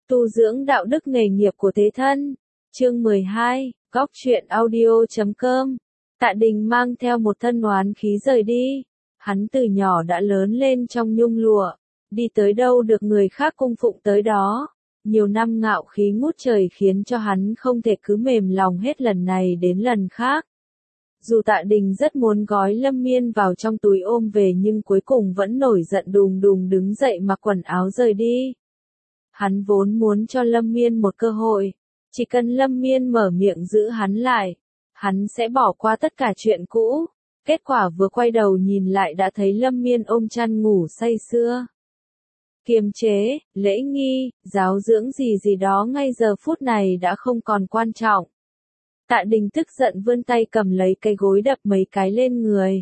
Tu dưỡng đạo đức nghề nghiệp của thế thân. Chương 12, Góc truyện audio.com. Tạ Đình mang theo một thân oán khí rời đi. Hắn từ nhỏ đã lớn lên trong nhung lụa, đi tới đâu được người khác cung phụng tới đó. Nhiều năm ngạo khí ngút trời khiến cho hắn không thể cứ mềm lòng hết lần này đến lần khác. Dù Tạ Đình rất muốn gói Lâm Miên vào trong túi ôm về nhưng cuối cùng vẫn nổi giận đùng đùng đứng dậy mặc quần áo rời đi. Hắn vốn muốn cho Lâm Miên một cơ hội, chỉ cần Lâm Miên mở miệng giữ hắn lại, hắn sẽ bỏ qua tất cả chuyện cũ. Kết quả vừa quay đầu nhìn lại đã thấy Lâm Miên ôm chăn ngủ say sưa. Kiềm chế, lễ nghi, giáo dưỡng gì đó ngay giờ phút này đã không còn quan trọng. Tạ Đình tức giận vươn tay cầm lấy cái gối đập mấy cái lên người.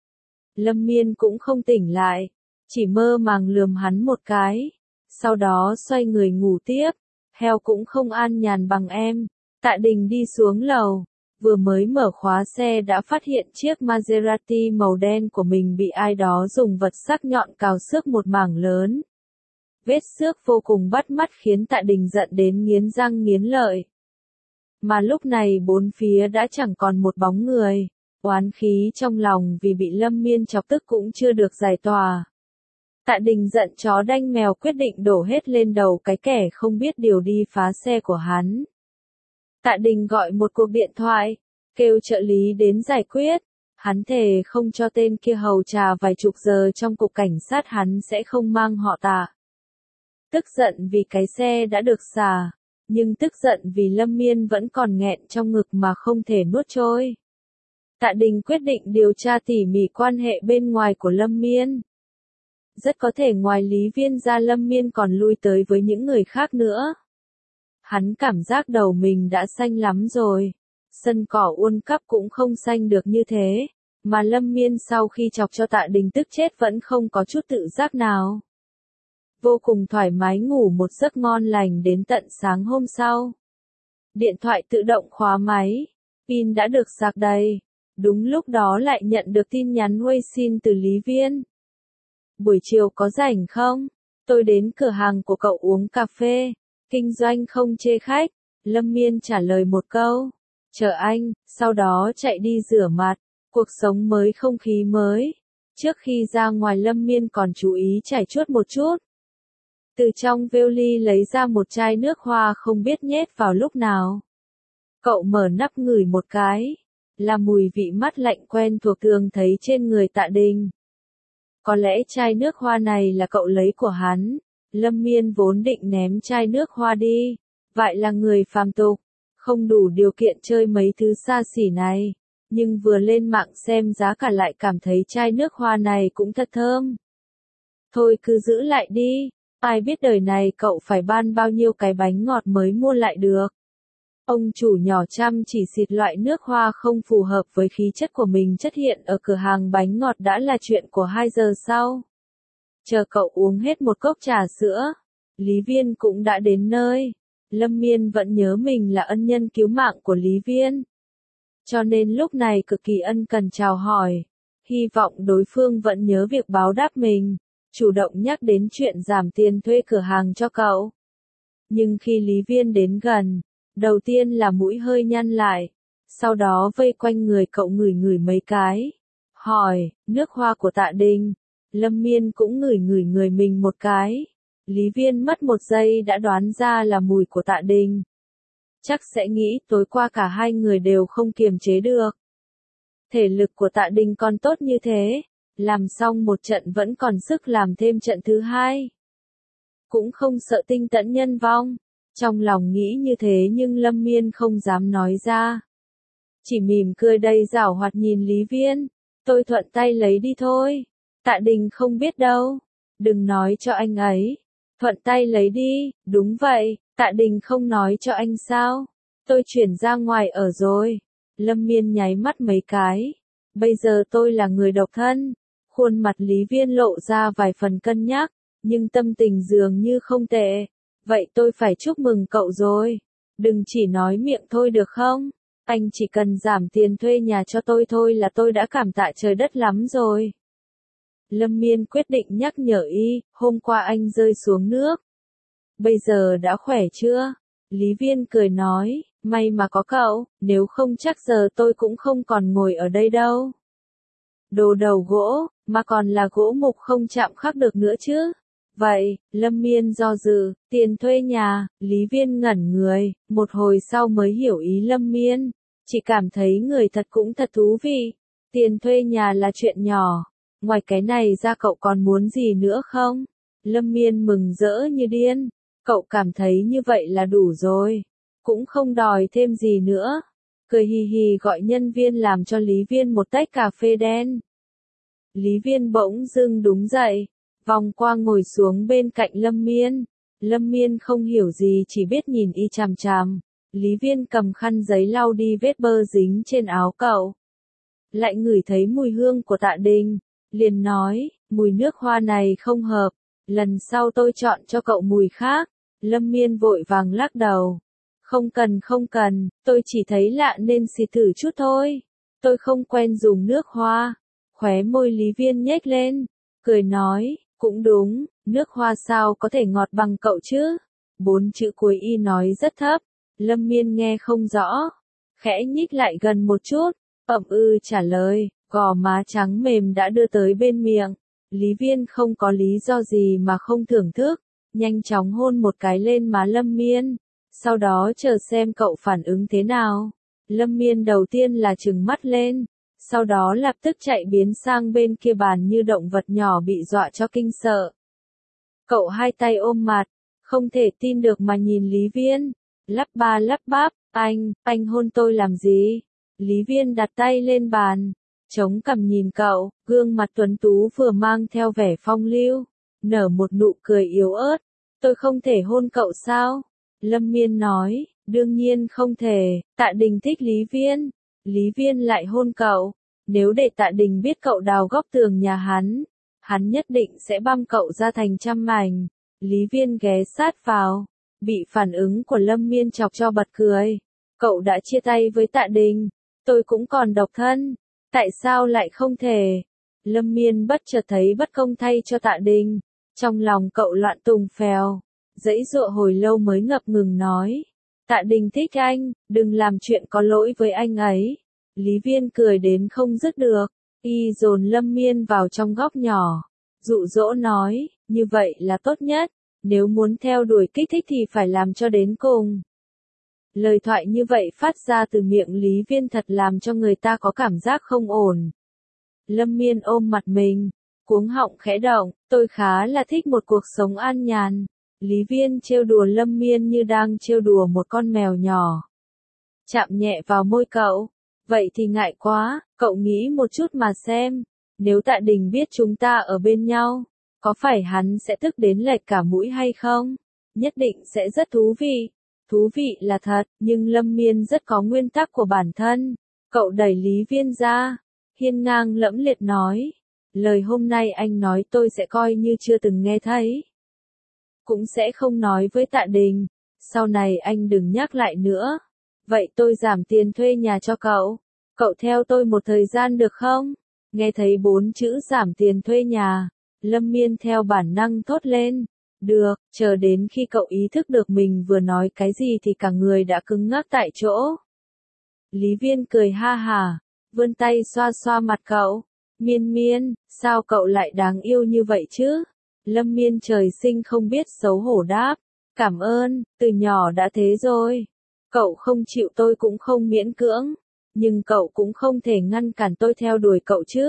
Lâm Miên cũng không tỉnh lại, chỉ mơ màng lườm hắn một cái, sau đó xoay người ngủ tiếp. Heo cũng không an nhàn bằng em. Tạ Đình đi xuống lầu, vừa mới mở khóa xe đã phát hiện chiếc Maserati màu đen của mình bị ai đó dùng vật sắc nhọn cào xước một mảng lớn. Vết xước vô cùng bắt mắt khiến Tạ Đình giận đến nghiến răng nghiến lợi. Mà lúc này bốn phía đã chẳng còn một bóng người, oán khí trong lòng vì bị Lâm Miên chọc tức cũng chưa được giải tỏa. Tạ Đình giận chó đanh mèo quyết định đổ hết lên đầu cái kẻ không biết điều đi phá xe của hắn. Tạ Đình gọi một cuộc điện thoại, kêu trợ lý đến giải quyết. Hắn thề không cho tên kia hầu trà vài chục giờ trong cục cảnh sát hắn sẽ không mang họ Tạ. Tức giận vì cái xe đã được xả, nhưng tức giận vì Lâm Miên vẫn còn nghẹn trong ngực mà không thể nuốt trôi. Tạ Đình quyết định điều tra tỉ mỉ quan hệ bên ngoài của Lâm Miên. Rất có thể ngoài Lý Viên ra Lâm Miên còn lui tới với những người khác nữa. Hắn cảm giác đầu mình đã xanh lắm rồi. Sân cỏ World Cup cũng không xanh được như thế. Mà Lâm Miên sau khi chọc cho Tạ Đình tức chết vẫn không có chút tự giác nào. Vô cùng thoải mái ngủ một giấc ngon lành đến tận sáng hôm sau. Điện thoại tự động khóa máy. Pin đã được sạc đầy. Đúng lúc đó lại nhận được tin nhắn WeChat từ Lý Viên. Buổi chiều có rảnh không? Tôi đến cửa hàng của cậu uống cà phê. Kinh doanh không chê khách. Lâm Miên trả lời một câu. Chờ anh, sau đó chạy đi rửa mặt. Cuộc sống mới không khí mới. Trước khi ra ngoài Lâm Miên còn chú ý chải chuốt một chút. Từ trong vali lấy ra một chai nước hoa không biết nhét vào lúc nào. Cậu mở nắp ngửi một cái. Là mùi vị mát lạnh quen thuộc thường thấy trên người Tạ Đình. Có lẽ chai nước hoa này là cậu lấy của hắn. Lâm Miên vốn định ném chai nước hoa đi. Vậy là người phàm tục, không đủ điều kiện chơi mấy thứ xa xỉ này. Nhưng vừa lên mạng xem giá cả lại cảm thấy chai nước hoa này cũng thật thơm. Thôi cứ giữ lại đi. Ai biết đời này cậu phải ban bao nhiêu cái bánh ngọt mới mua lại được. Ông chủ nhỏ chăm chỉ xịt loại nước hoa không phù hợp với khí chất của mình chất hiện ở cửa hàng bánh ngọt đã là chuyện của 2 giờ sau. Chờ cậu uống hết một cốc trà sữa, Lý Viên cũng đã đến nơi. Lâm Miên vẫn nhớ mình là ân nhân cứu mạng của Lý Viên. Cho nên lúc này cực kỳ ân cần chào hỏi. Hy vọng đối phương vẫn nhớ việc báo đáp mình, chủ động nhắc đến chuyện giảm tiền thuê cửa hàng cho cậu. Nhưng khi Lý Viên đến gần, đầu tiên là mũi hơi nhăn lại, sau đó vây quanh người cậu ngửi mấy cái. Hỏi, nước hoa của Tạ Đình. Lâm Miên cũng ngửi người mình một cái. Lý Viên mất một giây đã đoán ra là mùi của Tạ Đình. Chắc sẽ nghĩ tối qua cả hai người đều không kiềm chế được. Thể lực của Tạ Đình còn tốt như thế, làm xong một trận vẫn còn sức làm thêm trận thứ hai. Cũng không sợ tinh tẫn nhân vong. Trong lòng nghĩ như thế nhưng Lâm Miên không dám nói ra. Chỉ mỉm cười đầy giảo hoạt nhìn Lý Viên. Tôi thuận tay lấy đi thôi. Tạ Đình không biết đâu. Đừng nói cho anh ấy. Thuận tay lấy đi, đúng vậy, Tạ Đình không nói cho anh sao. Tôi chuyển ra ngoài ở rồi. Lâm Miên nháy mắt mấy cái. Bây giờ tôi là người độc thân. Khuôn mặt Lý Viên lộ ra vài phần cân nhắc, nhưng tâm tình dường như không tệ. Vậy tôi phải chúc mừng cậu rồi. Đừng chỉ nói miệng thôi được không? Anh chỉ cần giảm tiền thuê nhà cho tôi thôi là tôi đã cảm tạ trời đất lắm rồi. Lâm Miên quyết định nhắc nhở y, hôm qua anh rơi xuống nước. bây giờ đã khỏe chưa? Lý Viên cười nói, may mà có cậu, nếu không chắc giờ tôi cũng không còn ngồi ở đây đâu. Đồ đầu gỗ, mà còn là gỗ mục không chạm khắc được nữa chứ. Vậy, Lâm Miên do dự, tiền thuê nhà, Lý Viên ngẩn người, một hồi sau mới hiểu ý Lâm Miên, chỉ cảm thấy người thật cũng thật thú vị. Tiền thuê nhà là chuyện nhỏ, ngoài cái này ra cậu còn muốn gì nữa không? Lâm Miên mừng rỡ như điên, cậu cảm thấy như vậy là đủ rồi, cũng không đòi thêm gì nữa. Cười hì hì gọi nhân viên làm cho Lý Viên một tách cà phê đen. Lý Viên bỗng dưng đứng dậy, vòng qua ngồi xuống bên cạnh Lâm Miên. Lâm Miên không hiểu gì chỉ biết nhìn y chằm chằm. Lý Viên cầm khăn giấy lau đi vết bơ dính trên áo cậu. Lại ngửi thấy mùi hương của Tạ Đình, liền nói, mùi nước hoa này không hợp, lần sau tôi chọn cho cậu mùi khác. Lâm Miên vội vàng lắc đầu. Không cần, tôi chỉ thấy lạ nên xịt thử chút thôi. Tôi không quen dùng nước hoa. Khóe môi Lý Viên nhếch lên, cười nói, cũng đúng, nước hoa sao có thể ngọt bằng cậu chứ? 4 chữ cuối y nói rất thấp, Lâm Miên nghe không rõ, khẽ nhích lại gần một chút, trả lời, gò má trắng mềm đã đưa tới bên miệng. Lý Viên không có lý do gì mà không thưởng thức, nhanh chóng hôn một cái lên má Lâm Miên, sau đó chờ xem cậu phản ứng thế nào. Lâm Miên đầu tiên là trừng mắt lên, sau đó lập tức chạy biến sang bên kia bàn như động vật nhỏ bị dọa cho kinh sợ. Cậu hai tay ôm mặt, không thể tin được mà nhìn Lý Viên, lắp ba lắp bắp, anh hôn tôi làm gì? Lý Viên đặt tay lên bàn, chống cằm nhìn cậu, gương mặt tuấn tú vừa mang theo vẻ phong lưu, nở một nụ cười yếu ớt. Tôi không thể hôn cậu sao? Lâm Miên nói, đương nhiên không thể, Tạ Đình thích Lý Viên. Lý Viên lại hôn cậu, nếu để Tạ Đình biết cậu đào góc tường nhà hắn nhất định sẽ băm cậu ra thành trăm mảnh. Lý Viên ghé sát vào, bị phản ứng của Lâm Miên chọc cho bật cười. Cậu đã chia tay với Tạ Đình, tôi cũng còn độc thân, tại sao lại không thể? Lâm Miên bất chợt thấy bất công thay cho Tạ Đình, trong lòng cậu loạn tùng phèo, giãy giụa hồi lâu mới ngập ngừng nói, Tạ Đình thích anh, đừng làm chuyện có lỗi với anh ấy. Lý Viên cười đến không dứt được, y dồn Lâm Miên vào trong góc nhỏ, dụ dỗ nói, như vậy là tốt nhất, nếu muốn theo đuổi kích thích thì phải làm cho đến cùng. Lời thoại như vậy phát ra từ miệng Lý Viên thật làm cho người ta có cảm giác không ổn. Lâm Miên ôm mặt mình, cuống họng khẽ động, tôi khá là thích một cuộc sống an nhàn. Lý Viên trêu đùa Lâm Miên như đang trêu đùa một con mèo nhỏ. Chạm nhẹ vào môi cậu, vậy thì ngại quá, cậu nghĩ một chút mà xem, nếu Tạ Đình biết chúng ta ở bên nhau, có phải hắn sẽ tức đến lệch cả mũi hay không? Nhất định sẽ rất thú vị. Thú vị là thật, nhưng Lâm Miên rất có nguyên tắc của bản thân. Cậu đẩy Lý Viên ra, hiên ngang lẫm liệt nói, lời hôm nay anh nói tôi sẽ coi như chưa từng nghe thấy. Cũng sẽ không nói với Tạ Đình, sau này anh đừng nhắc lại nữa. Vậy tôi giảm tiền thuê nhà cho cậu. Cậu theo tôi một thời gian được không? Nghe thấy 4 chữ giảm tiền thuê nhà, Lâm Miên theo bản năng thốt lên. Được, chờ đến khi cậu ý thức được mình vừa nói cái gì thì cả người đã cứng ngắc tại chỗ. Lý Viên cười ha hả, vươn tay xoa xoa mặt cậu. Miên, sao cậu lại đáng yêu như vậy chứ? Lâm Miên trời sinh không biết xấu hổ đáp. Cảm ơn, từ nhỏ đã thế rồi. Cậu không chịu tôi cũng không miễn cưỡng, nhưng cậu cũng không thể ngăn cản tôi theo đuổi cậu chứ.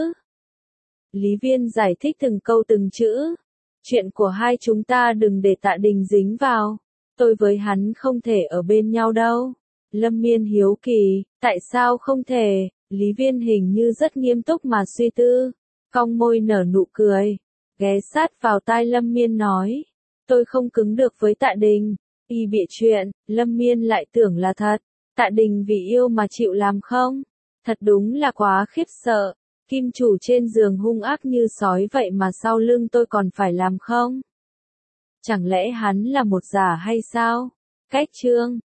Lý Viên giải thích từng câu từng chữ. Chuyện của hai chúng ta đừng để Tạ Đình dính vào. Tôi với hắn không thể ở bên nhau đâu. Lâm Miên hiếu kỳ, tại sao không thể? Lý Viên hình như rất nghiêm túc mà suy tư. Cong môi nở nụ cười, ghé sát vào tai Lâm Miên nói. Tôi không cứng được với Tạ Đình. Y bịa chuyện, Lâm Miên lại tưởng là thật. Tạ Đình vì yêu mà chịu làm không? Thật đúng là quá khiếp sợ. Kim chủ trên giường hung ác như sói vậy mà sau lưng tôi còn phải làm không? Chẳng lẽ hắn là một giả hay sao? Cách chương